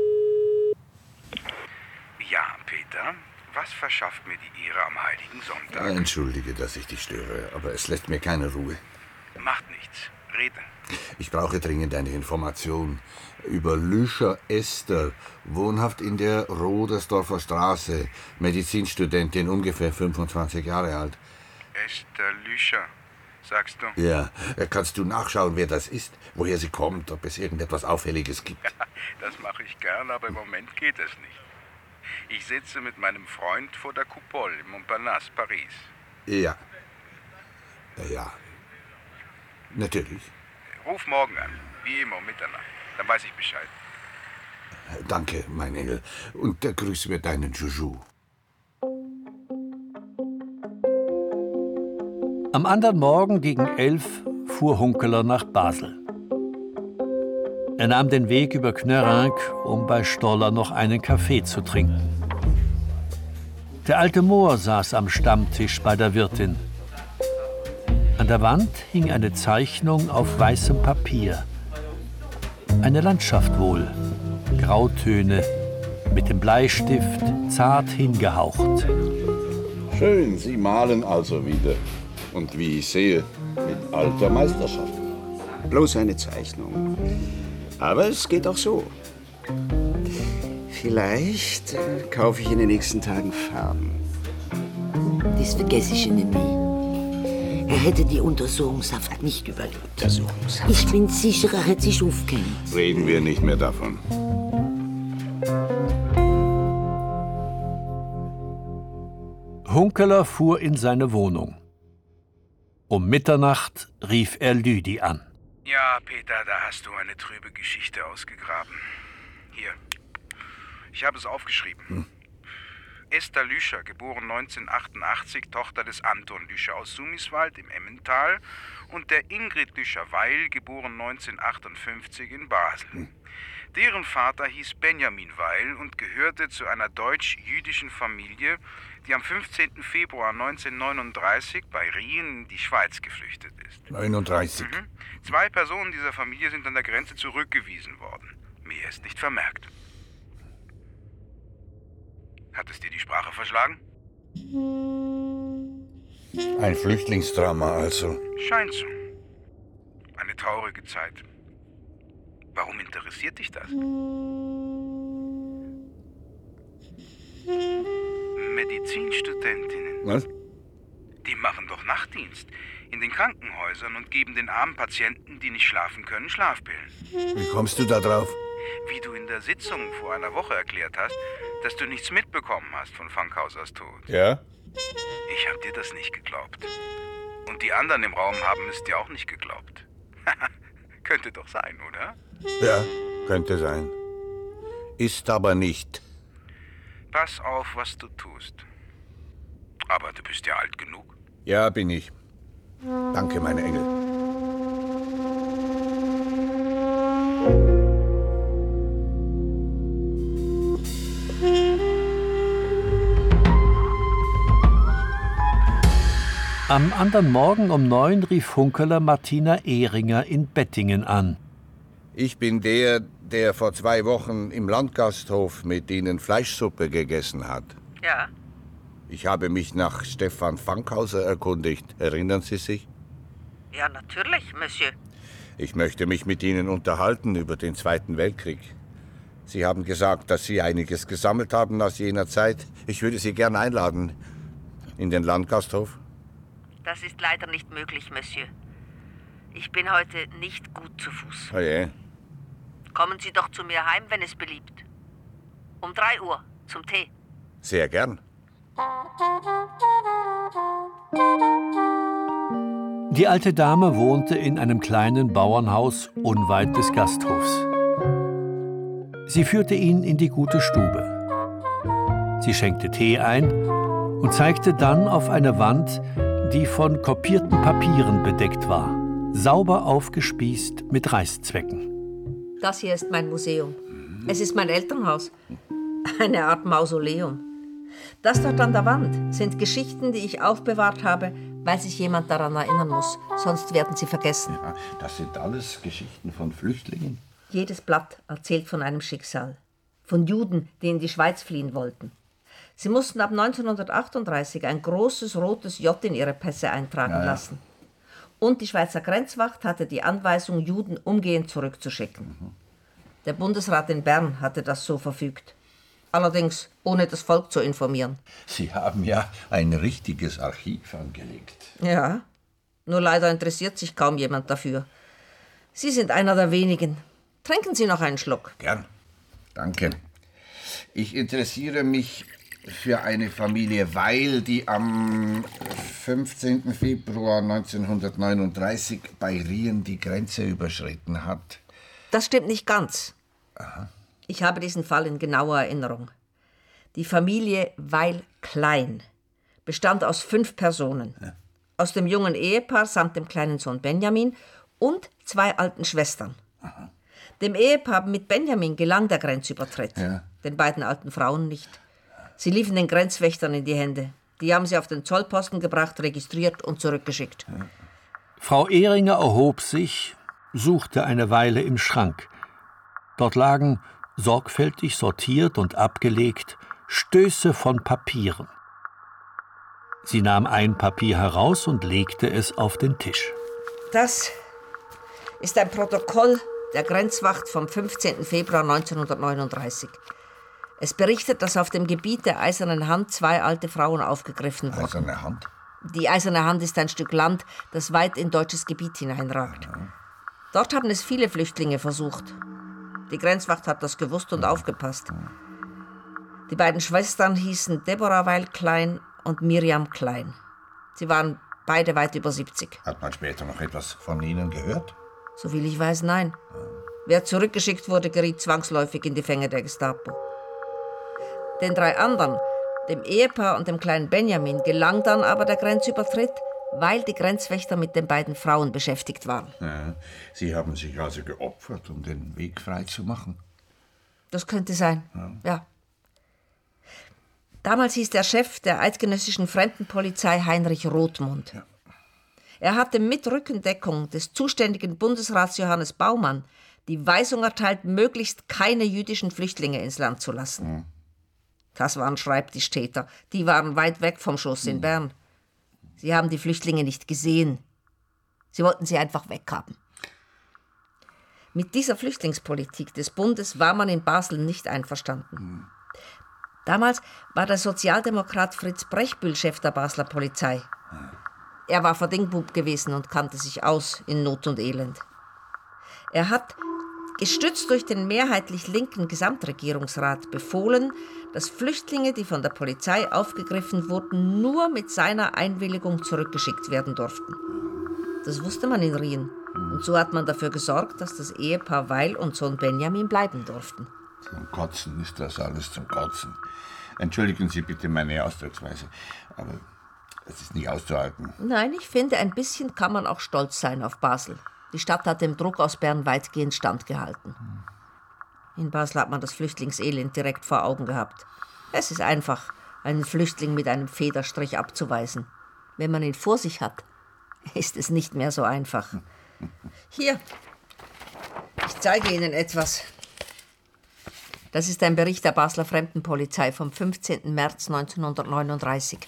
[SPEAKER 11] Ja, Peter, was verschafft mir die Ehre am Heiligen Sonntag?
[SPEAKER 5] Entschuldige, dass ich dich störe, aber es lässt mir keine Ruhe.
[SPEAKER 11] Macht nichts. Rede.
[SPEAKER 5] Ich brauche dringend eine Information über Lüscher Esther, wohnhaft in der Rodersdorfer Straße, Medizinstudentin, ungefähr 25 Jahre alt.
[SPEAKER 11] Esther Lüscher, sagst du?
[SPEAKER 5] Ja, kannst du nachschauen, wer das ist, woher sie kommt, ob es irgendetwas Auffälliges gibt?
[SPEAKER 11] Ja, das mache ich gern, aber im Moment geht es nicht. Ich sitze mit meinem Freund vor der Coupole im Montparnasse, Paris.
[SPEAKER 5] Ja. Ja. Natürlich.
[SPEAKER 11] Ruf morgen an, wie immer um Mitternacht. Dann weiß ich Bescheid.
[SPEAKER 5] Danke, mein Engel. Und grüß mir deinen Juju.
[SPEAKER 3] Am anderen Morgen gegen 11 fuhr Hunkeler nach Basel. Er nahm den Weg über Knörrank, um bei Stoller noch einen Kaffee zu trinken. Der alte Mohr saß am Stammtisch bei der Wirtin. An der Wand hing eine Zeichnung auf weißem Papier. Eine Landschaft wohl, Grautöne, mit dem Bleistift zart hingehaucht.
[SPEAKER 5] Schön, Sie malen also wieder. Und wie ich sehe, mit alter Meisterschaft.
[SPEAKER 12] Bloß eine Zeichnung. Aber es geht auch so. Vielleicht kaufe ich in den nächsten Tagen Farben.
[SPEAKER 14] Das vergesse ich Ihnen nie. Er hätte die Untersuchungshaft nicht überlebt.
[SPEAKER 12] Untersuchungshaft?
[SPEAKER 14] Ich bin sicher, er hätte sich aufgehängt.
[SPEAKER 5] Reden wir nicht mehr davon.
[SPEAKER 3] Hunkeler fuhr in seine Wohnung. Um Mitternacht rief er Lüdi an.
[SPEAKER 11] Ja, Peter, da hast du eine trübe Geschichte ausgegraben. Hier, ich habe es aufgeschrieben. Esther Lüscher, geboren 1988, Tochter des Anton Lüscher aus Sumiswald im Emmental, und der Ingrid Lüscher-Weil, geboren 1958 in Basel. Deren Vater hieß Benjamin Weil und gehörte zu einer deutsch-jüdischen Familie, die am 15. Februar 1939 bei Rien in die Schweiz geflüchtet ist.
[SPEAKER 5] 39.
[SPEAKER 11] 2 Personen dieser Familie sind an der Grenze zurückgewiesen worden. Mehr ist nicht vermerkt. Hat es dir die Sprache verschlagen?
[SPEAKER 5] Ein Flüchtlingsdrama also.
[SPEAKER 11] Scheint so. Eine traurige Zeit. Warum interessiert dich das? Medizinstudentinnen.
[SPEAKER 5] Was?
[SPEAKER 11] Die machen doch Nachtdienst in den Krankenhäusern und geben den armen Patienten, die nicht schlafen können, Schlafpillen.
[SPEAKER 5] Wie kommst du da drauf?
[SPEAKER 11] Wie du in der Sitzung vor einer Woche erklärt hast, dass du nichts mitbekommen hast von Funkhausers Tod.
[SPEAKER 5] Ja?
[SPEAKER 11] Ich hab dir das nicht geglaubt. Und die anderen im Raum haben es dir auch nicht geglaubt. Könnte doch sein, oder?
[SPEAKER 5] Ja, könnte sein. Ist aber nicht.
[SPEAKER 11] Pass auf, was du tust. Aber du bist ja alt genug.
[SPEAKER 5] Ja, bin ich. Danke, meine Engel.
[SPEAKER 3] Am anderen Morgen um 9 rief Hunkeler Martina Ehringer in Bettingen an.
[SPEAKER 5] Ich bin der vor 2 Wochen im Landgasthof mit Ihnen Fleischsuppe gegessen hat.
[SPEAKER 15] Ja.
[SPEAKER 5] Ich habe mich nach Stefan Funkhauser erkundigt. Erinnern Sie sich?
[SPEAKER 15] Ja, natürlich, Monsieur.
[SPEAKER 5] Ich möchte mich mit Ihnen unterhalten über den Zweiten Weltkrieg. Sie haben gesagt, dass Sie einiges gesammelt haben aus jener Zeit. Ich würde Sie gern einladen in den Landgasthof.
[SPEAKER 15] Das ist leider nicht möglich, Monsieur. Ich bin heute nicht gut zu Fuß.
[SPEAKER 5] Oh je.
[SPEAKER 15] Kommen Sie doch zu mir heim, wenn es beliebt. Um 3 Uhr, zum Tee.
[SPEAKER 5] Sehr gern.
[SPEAKER 3] Die alte Dame wohnte in einem kleinen Bauernhaus unweit des Gasthofs. Sie führte ihn in die gute Stube. Sie schenkte Tee ein und zeigte dann auf eine Wand, die von kopierten Papieren bedeckt war, sauber aufgespießt mit Reißzwecken.
[SPEAKER 15] Das hier ist mein Museum. Es ist mein Elternhaus. Eine Art Mausoleum. Das dort an der Wand sind Geschichten, die ich aufbewahrt habe, weil sich jemand daran erinnern muss. Sonst werden sie vergessen.
[SPEAKER 5] Ja, das sind alles Geschichten von Flüchtlingen.
[SPEAKER 15] Jedes Blatt erzählt von einem Schicksal. Von Juden, die in die Schweiz fliehen wollten. Sie mussten ab 1938 ein großes rotes J in ihre Pässe eintragen lassen. Und die Schweizer Grenzwacht hatte die Anweisung, Juden umgehend zurückzuschicken. Der Bundesrat in Bern hatte das so verfügt. Allerdings ohne das Volk zu informieren.
[SPEAKER 5] Sie haben ja ein richtiges Archiv angelegt.
[SPEAKER 15] Ja, nur leider interessiert sich kaum jemand dafür. Sie sind einer der wenigen. Trinken Sie noch einen Schluck.
[SPEAKER 5] Gern. Danke. Ich interessiere mich für eine Familie Weil, die am 15. Februar 1939 bei Rien die Grenze überschritten hat.
[SPEAKER 15] Das stimmt nicht ganz.
[SPEAKER 5] Aha.
[SPEAKER 15] Ich habe diesen Fall in genauer Erinnerung. Die Familie Weil-Klein bestand aus 5 Personen. Ja. Aus dem jungen Ehepaar samt dem kleinen Sohn Benjamin und 2 alten Schwestern. Aha. Dem Ehepaar mit Benjamin gelang der Grenzübertritt, den beiden alten Frauen nicht. Sie liefen den Grenzwächtern in die Hände. Die haben sie auf den Zollposten gebracht, registriert und zurückgeschickt. Ja.
[SPEAKER 3] Frau Ehringer erhob sich, suchte eine Weile im Schrank. Dort lagen, sorgfältig sortiert und abgelegt, Stöße von Papieren. Sie nahm ein Papier heraus und legte es auf den Tisch.
[SPEAKER 15] Das ist ein Protokoll der Grenzwacht vom 15. Februar 1939. Es berichtet, dass auf dem Gebiet der Eisernen Hand 2 alte Frauen aufgegriffen wurden.
[SPEAKER 5] Eiserne Hand?
[SPEAKER 15] Die Eiserne Hand ist ein Stück Land, das weit in deutsches Gebiet hineinragt. Dort haben es viele Flüchtlinge versucht. Die Grenzwacht hat das gewusst und aufgepasst. Die beiden Schwestern hießen Deborah Weil-Klein und Miriam Klein. Sie waren beide weit über 70.
[SPEAKER 5] Hat man später noch etwas von ihnen gehört?
[SPEAKER 15] Soviel ich weiß, nein. Wer zurückgeschickt wurde, geriet zwangsläufig in die Fänge der Gestapo. Den 3 anderen, Dem Ehepaar und dem kleinen Benjamin gelang dann aber der Grenzübertritt, weil die Grenzwächter mit den beiden Frauen beschäftigt waren.
[SPEAKER 5] Ja, Sie haben sich also geopfert, um den Weg frei zu machen?
[SPEAKER 15] Das könnte sein, ja. Damals hieß der Chef der eidgenössischen Fremdenpolizei Heinrich Rothmund. Ja. Er hatte mit Rückendeckung des zuständigen Bundesrats Johannes Baumann die Weisung erteilt, möglichst keine jüdischen Flüchtlinge ins Land zu lassen. Das waren Schreibtischtäter. Die waren weit weg vom Schuss in Bern. Sie haben die Flüchtlinge nicht gesehen. Sie wollten sie einfach weghaben. Mit dieser Flüchtlingspolitik des Bundes war man in Basel nicht einverstanden. Damals war der Sozialdemokrat Fritz Brechbühl Chef der Basler Polizei. Er war Verdingbub gewesen und kannte sich aus in Not und Elend. Er hat, gestützt durch den mehrheitlich linken Gesamtregierungsrat, befohlen, dass Flüchtlinge, die von der Polizei aufgegriffen wurden, nur mit seiner Einwilligung zurückgeschickt werden durften. Das wusste man in Rien. Und so hat man dafür gesorgt, dass das Ehepaar Weil und Sohn Benjamin bleiben durften.
[SPEAKER 5] Zum Kotzen ist das alles zum Kotzen. Entschuldigen Sie bitte meine Ausdrucksweise, aber es ist nicht auszuhalten.
[SPEAKER 15] Nein, ich finde, ein bisschen kann man auch stolz sein auf Basel. Die Stadt hat dem Druck aus Bern weitgehend standgehalten. In Basel hat man das Flüchtlingselend direkt vor Augen gehabt. Es ist einfach, einen Flüchtling mit einem Federstrich abzuweisen. Wenn man ihn vor sich hat, ist es nicht mehr so einfach. Hier, ich zeige Ihnen etwas. Das ist ein Bericht der Basler Fremdenpolizei vom 15. März 1939.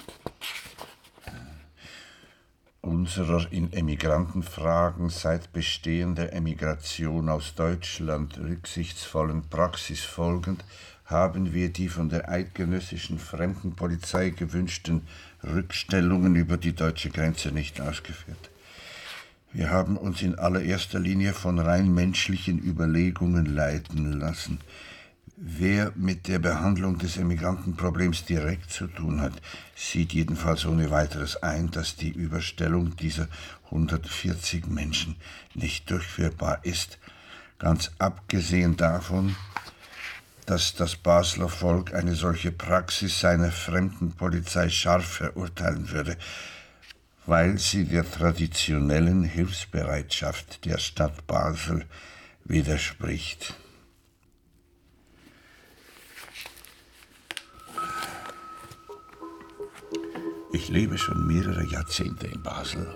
[SPEAKER 5] Unserer in Emigrantenfragen seit Bestehen der Emigration aus Deutschland rücksichtsvollen Praxis folgend haben wir die von der eidgenössischen Fremdenpolizei gewünschten Rückstellungen über die deutsche Grenze nicht ausgeführt. Wir haben uns in allererster Linie von rein menschlichen Überlegungen leiten lassen. Wer mit der Behandlung des Emigrantenproblems direkt zu tun hat, sieht jedenfalls ohne weiteres ein, dass die Überstellung dieser 140 Menschen nicht durchführbar ist. Ganz abgesehen davon, dass das Basler Volk eine solche Praxis seiner Fremdenpolizei scharf verurteilen würde, weil sie der traditionellen Hilfsbereitschaft der Stadt Basel widerspricht. Ich lebe schon mehrere Jahrzehnte in Basel.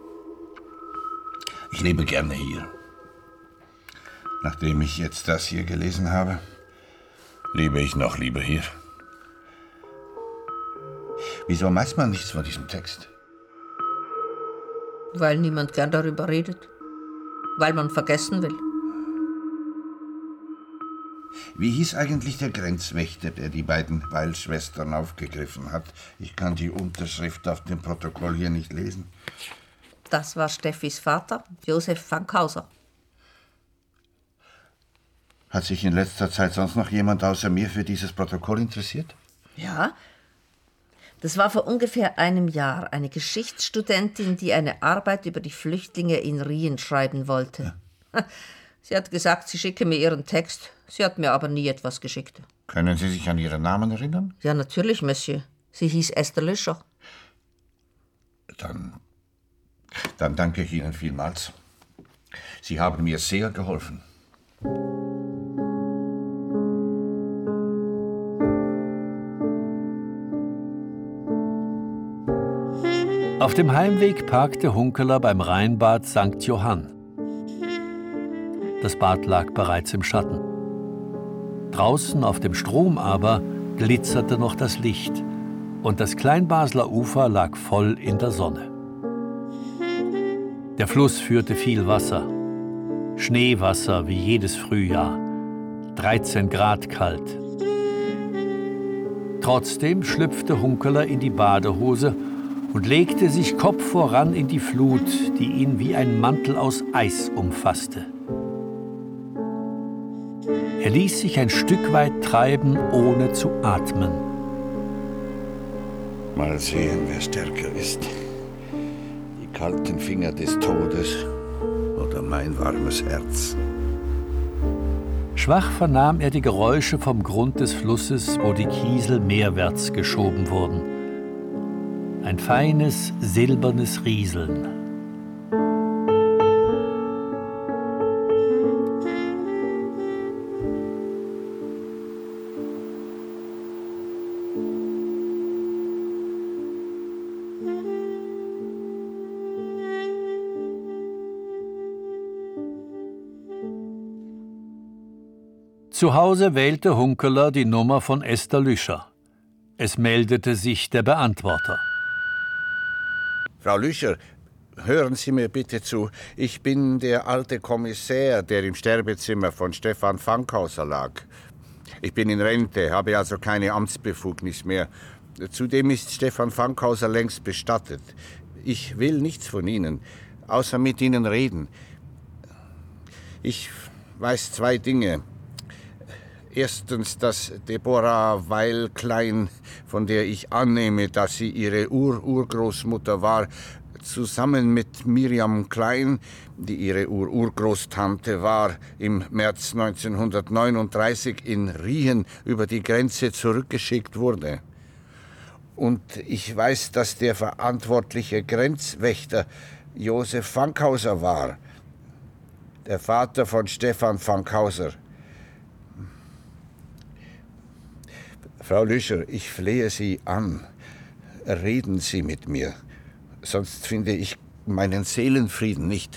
[SPEAKER 5] Ich lebe gerne hier. Nachdem ich jetzt das hier gelesen habe, lebe ich noch lieber hier. Wieso weiß man nichts von diesem Text?
[SPEAKER 15] Weil niemand gern darüber redet. Weil man vergessen will.
[SPEAKER 5] Wie hieß eigentlich der Grenzwächter, der die beiden Weil-Schwestern aufgegriffen hat? Ich kann die Unterschrift auf dem Protokoll hier nicht lesen.
[SPEAKER 15] Das war Steffis Vater, Josef Fankhauser.
[SPEAKER 5] Hat sich in letzter Zeit sonst noch jemand außer mir für dieses Protokoll interessiert?
[SPEAKER 15] Ja. Das war vor ungefähr einem Jahr eine Geschichtsstudentin, die eine Arbeit über die Flüchtlinge in Rien schreiben wollte. Ja. Sie hat gesagt, sie schicke mir ihren Text. Sie hat mir aber nie etwas geschickt.
[SPEAKER 5] Können Sie sich an Ihren Namen erinnern?
[SPEAKER 15] Ja, natürlich, Monsieur. Sie hieß Esther Löscher.
[SPEAKER 5] Dann danke ich Ihnen vielmals. Sie haben mir sehr geholfen.
[SPEAKER 3] Auf dem Heimweg parkte Hunkeler beim Rheinbad St. Johann. Das Bad lag bereits im Schatten. Draußen auf dem Strom aber glitzerte noch das Licht und das Kleinbasler Ufer lag voll in der Sonne. Der Fluss führte viel Wasser. Schneewasser wie jedes Frühjahr. 13 Grad kalt. Trotzdem schlüpfte Hunkeler in die Badehose und legte sich Kopf voran in die Flut, die ihn wie ein Mantel aus Eis umfasste. Er ließ sich ein Stück weit treiben, ohne zu atmen.
[SPEAKER 5] Mal sehen, wer stärker ist. Die kalten Finger des Todes oder mein warmes Herz.
[SPEAKER 3] Schwach vernahm er die Geräusche vom Grund des Flusses, wo die Kiesel meerwärts geschoben wurden. Ein feines, silbernes Rieseln. Zu Hause wählte Hunkeler die Nummer von Esther Lüscher. Es meldete sich der Beantworter.
[SPEAKER 5] Frau Lüscher, hören Sie mir bitte zu. Ich bin der alte Kommissär, der im Sterbezimmer von Stefan Fankhauser lag. Ich bin in Rente, habe also keine Amtsbefugnis mehr. Zudem ist Stefan Fankhauser längst bestattet. Ich will nichts von Ihnen, außer mit Ihnen reden. Ich weiß 2 Dinge. Erstens, dass Deborah Weil-Klein, von der ich annehme, dass sie ihre Urgroßmutter war, zusammen mit Miriam Klein, die ihre Urgroßtante war, im März 1939 in Riehen über die Grenze zurückgeschickt wurde. Und ich weiß, dass der verantwortliche Grenzwächter Josef Fankhauser war, der Vater von Stefan Fankhauser. Frau Lüscher, ich flehe Sie an. Reden Sie mit mir, sonst finde ich meinen Seelenfrieden nicht.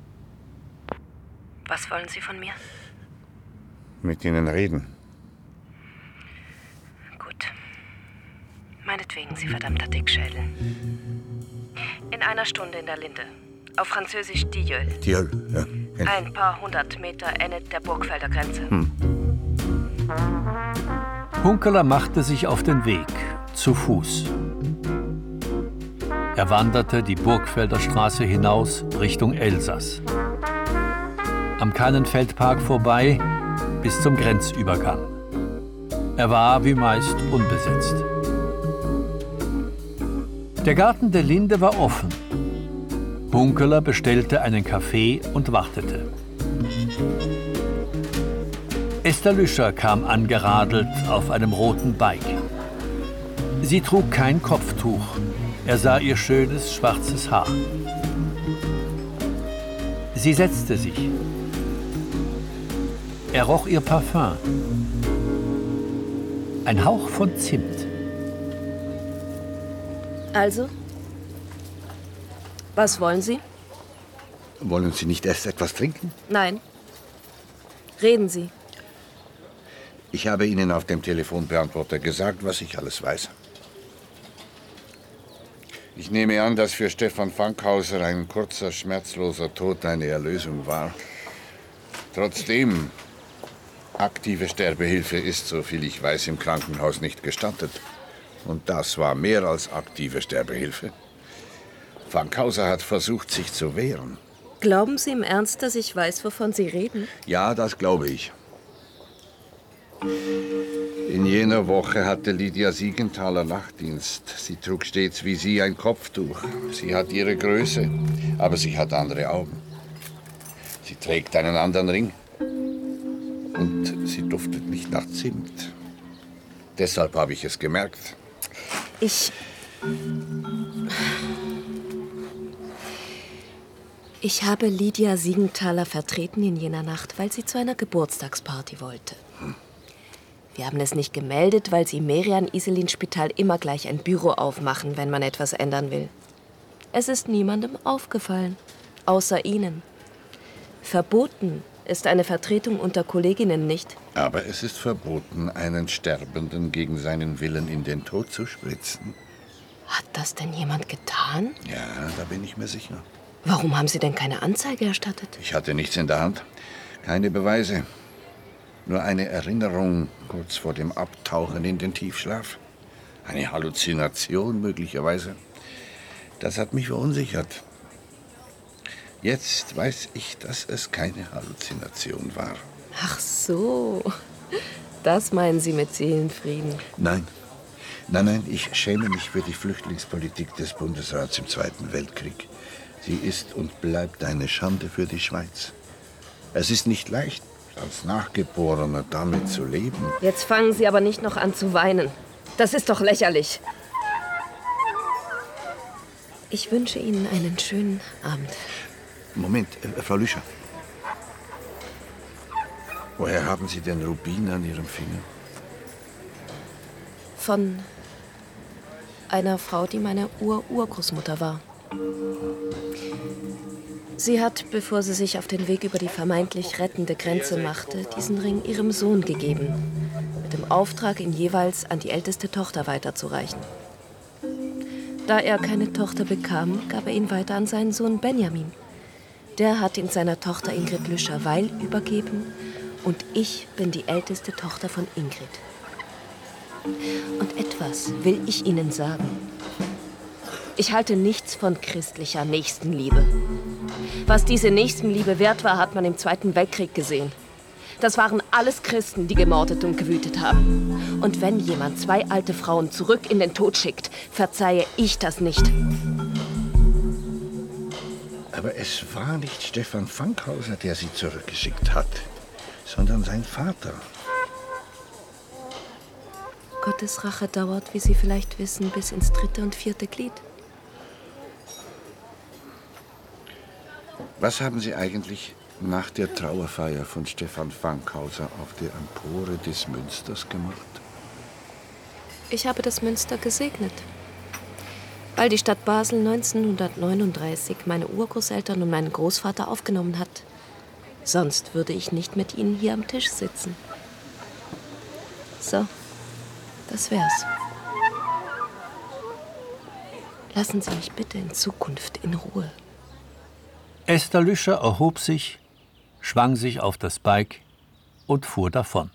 [SPEAKER 16] Was wollen Sie von mir?
[SPEAKER 5] Mit Ihnen reden.
[SPEAKER 16] Gut. Meinetwegen, Sie verdammter Dickschädel. In einer Stunde in der Linde. Auf Französisch Tilleul.
[SPEAKER 5] Tilleul, ja.
[SPEAKER 16] Ein paar 100 Meter endet der Burgfelder Grenze.
[SPEAKER 3] Hunkeler machte sich auf den Weg, zu Fuß. Er wanderte die Burgfelder Straße hinaus Richtung Elsass. Am Kannenfeldpark vorbei bis zum Grenzübergang. Er war wie meist unbesetzt. Der Garten der Linde war offen. Hunkeler bestellte einen Kaffee und wartete. Esther Lüscher kam angeradelt auf einem roten Bike. Sie trug kein Kopftuch. Er sah ihr schönes, schwarzes Haar. Sie setzte sich. Er roch ihr Parfüm. Ein Hauch von Zimt.
[SPEAKER 16] Also? Was wollen Sie?
[SPEAKER 5] Wollen Sie nicht erst etwas trinken?
[SPEAKER 16] Nein. Reden Sie.
[SPEAKER 5] Ich habe Ihnen auf dem Telefonbeantworter gesagt, was ich alles weiß. Ich nehme an, dass für Stefan Fankhauser ein kurzer, schmerzloser Tod eine Erlösung war. Trotzdem, aktive Sterbehilfe ist, soviel ich weiß, im Krankenhaus nicht gestattet. Und das war mehr als aktive Sterbehilfe. Fankhauser hat versucht, sich zu wehren.
[SPEAKER 16] Glauben Sie im Ernst, dass ich weiß, wovon Sie reden?
[SPEAKER 5] Ja, das glaube ich. In jener Woche hatte Lydia Siegenthaler Nachtdienst. Sie trug stets wie Sie ein Kopftuch. Sie hat Ihre Größe, aber sie hat andere Augen. Sie trägt einen anderen Ring. Und sie duftet nicht nach Zimt. Deshalb habe ich es gemerkt.
[SPEAKER 16] Ich habe Lydia Siegenthaler vertreten in jener Nacht, weil sie zu einer Geburtstagsparty wollte. Wir haben es nicht gemeldet, weil sie im Merian-Iselin-Spital immer gleich ein Büro aufmachen, wenn man etwas ändern will. Es ist niemandem aufgefallen, außer Ihnen. Verboten ist eine Vertretung unter Kolleginnen nicht.
[SPEAKER 5] Aber es ist verboten, einen Sterbenden gegen seinen Willen in den Tod zu spritzen.
[SPEAKER 16] Hat das denn jemand getan?
[SPEAKER 5] Ja, da bin ich mir sicher.
[SPEAKER 16] Warum haben Sie denn keine Anzeige erstattet?
[SPEAKER 5] Ich hatte nichts in der Hand, keine Beweise. Nur eine Erinnerung kurz vor dem Abtauchen in den Tiefschlaf. Eine Halluzination möglicherweise. Das hat mich verunsichert. Jetzt weiß ich, dass es keine Halluzination war.
[SPEAKER 16] Ach so, das meinen Sie mit Seelenfrieden?
[SPEAKER 5] Nein. Nein, ich schäme mich für die Flüchtlingspolitik des Bundesrats im Zweiten Weltkrieg. Sie ist und bleibt eine Schande für die Schweiz. Es ist nicht leicht, als Nachgeborener damit zu leben.
[SPEAKER 16] Jetzt fangen Sie aber nicht noch an zu weinen. Das ist doch lächerlich. Ich wünsche Ihnen einen schönen Abend.
[SPEAKER 5] Moment, Frau Lüscher. Woher haben Sie den Rubin an Ihrem Finger?
[SPEAKER 16] Von einer Frau, die meine Urgroßmutter war. Sie hat, bevor sie sich auf den Weg über die vermeintlich rettende Grenze machte, diesen Ring ihrem Sohn gegeben, mit dem Auftrag, ihn jeweils an die älteste Tochter weiterzureichen. Da er keine Tochter bekam, gab er ihn weiter an seinen Sohn Benjamin. Der hat ihn seiner Tochter Ingrid Lüscher-Weil übergeben und ich bin die älteste Tochter von Ingrid. Und etwas will ich Ihnen sagen. Ich halte nichts von christlicher Nächstenliebe. Was diese Nächstenliebe wert war, hat man im Zweiten Weltkrieg gesehen. Das waren alles Christen, die gemordet und gewütet haben. Und wenn jemand 2 alte Frauen zurück in den Tod schickt, verzeihe ich das nicht.
[SPEAKER 5] Aber es war nicht Stefan Fankhauser, der sie zurückgeschickt hat, sondern sein Vater.
[SPEAKER 16] Gottes Rache dauert, wie Sie vielleicht wissen, bis ins 3. und 4. Glied.
[SPEAKER 5] Was haben Sie eigentlich nach der Trauerfeier von Stefan Fankhauser auf der Empore des Münsters gemacht?
[SPEAKER 16] Ich habe das Münster gesegnet. Weil die Stadt Basel 1939 meine Urgroßeltern und meinen Großvater aufgenommen hat. Sonst würde ich nicht mit Ihnen hier am Tisch sitzen. So, das wär's. Lassen Sie mich bitte in Zukunft in Ruhe.
[SPEAKER 3] Esther Lüscher erhob sich, schwang sich auf das Bike und fuhr davon.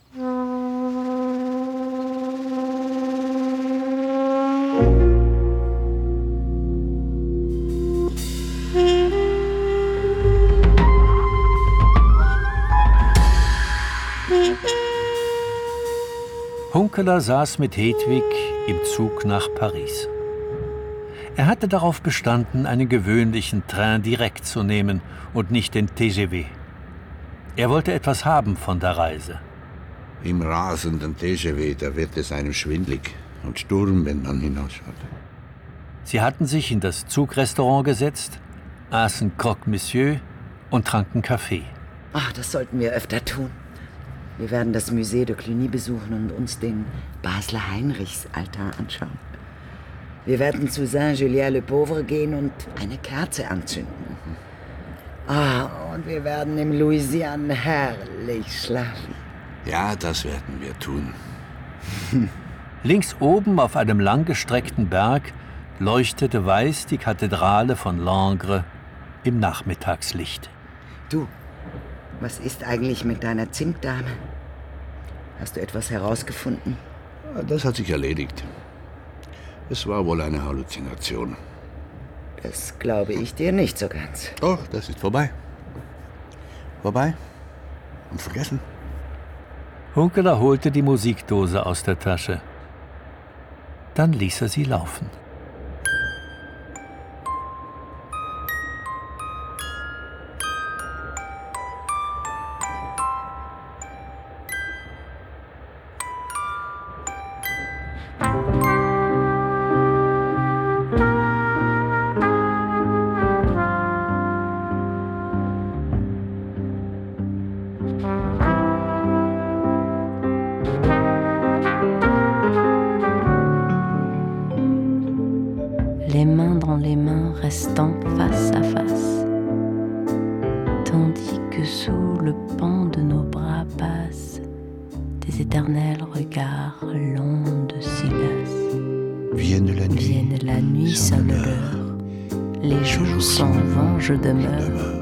[SPEAKER 3] Hunkeler saß mit Hedwig im Zug nach Paris. Er hatte darauf bestanden, einen gewöhnlichen Train direkt zu nehmen und nicht den TGV. Er wollte etwas haben von der Reise.
[SPEAKER 5] Im rasenden TGV, da wird es einem schwindlig und Sturm, wenn man hinausschaut.
[SPEAKER 3] Sie hatten sich in das Zugrestaurant gesetzt, aßen Croque Monsieur und tranken Kaffee.
[SPEAKER 13] Ach, das sollten wir öfter tun. Wir werden das Musée de Cluny besuchen und uns den Basler Heinrichsaltar anschauen. Wir werden zu Saint-Julien-le-Pauvre gehen und eine Kerze anzünden. Und wir werden im Louisiane herrlich schlafen.
[SPEAKER 5] Ja, das werden wir tun.
[SPEAKER 3] Links oben auf einem langgestreckten Berg leuchtete weiß die Kathedrale von Langres im Nachmittagslicht.
[SPEAKER 13] Du, was ist eigentlich mit deiner Zimtdame? Hast du etwas herausgefunden?
[SPEAKER 5] Das hat sich erledigt. Es war wohl eine Halluzination.
[SPEAKER 13] Das glaube ich dir nicht so ganz.
[SPEAKER 5] Doch, das ist vorbei. Vorbei und vergessen.
[SPEAKER 3] Hunkeler holte die Musikdose aus der Tasche. Dann ließ er sie laufen.
[SPEAKER 6] Les mains dans les mains restant face à face, tandis que sous le pan de nos bras passent des éternels regards longs de Silas.
[SPEAKER 10] Vienne la nuit,
[SPEAKER 6] sonne l'heure, les jours s'en vont, je demeure.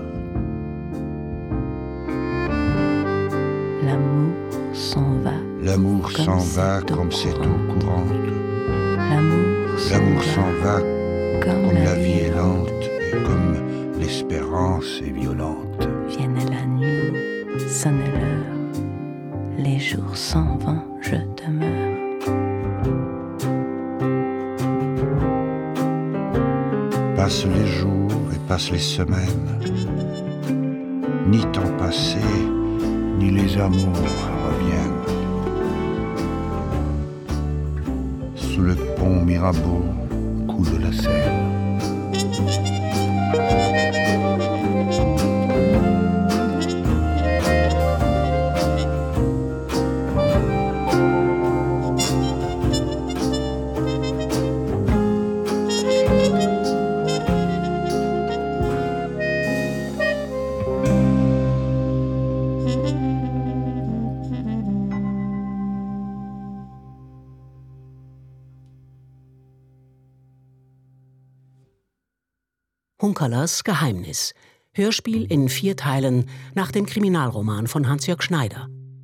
[SPEAKER 6] L'amour s'en va
[SPEAKER 10] comme cette eau courante.
[SPEAKER 6] L'amour
[SPEAKER 10] s'en va comme la vie est lente et comme l'espérance est violente.
[SPEAKER 6] Vienne la nuit, sonne l'heure, les jours s'en vont, je demeure.
[SPEAKER 10] Passent les jours et passent les semaines, ni temps passé, ni les amours reviennent. Sous le pont Mirabeau coule la Seine.
[SPEAKER 2] Hunkerlers Geheimnis. Hörspiel in 4 Teilen nach dem Kriminalroman von Hans-Jörg Schneider.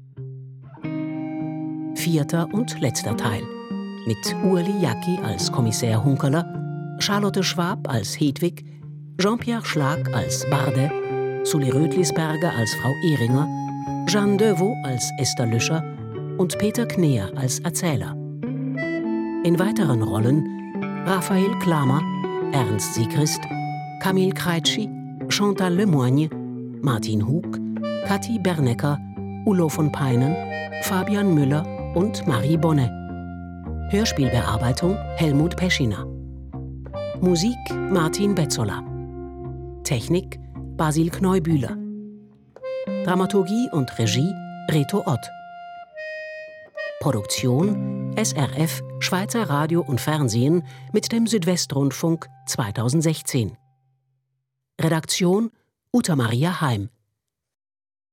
[SPEAKER 2] 4. und letzter Teil. Mit Ueli Jacki als Kommissär Hunkerler, Charlotte Schwab als Hedwig, Jean-Pierre Schlag als Barde, Sully Rötlisberger als Frau Ehringer, Jeanne Deveau als Esther Lüscher und Peter Kneer als Erzähler. In weiteren Rollen Raphael Klamer, Ernst Siegrist, Camille Kreitschi, Chantal Lemoigne, Martin Hug, Kathi Bernecker, Ulo von Peinen, Fabian Müller und Marie Bonnet. Hörspielbearbeitung Helmut Peschiner. Musik Martin Betzola. Technik Basil Kneubühler. Dramaturgie und Regie Reto Ott. Produktion SRF Schweizer Radio und Fernsehen mit dem Südwestrundfunk 2016. Redaktion Uta Maria Heim.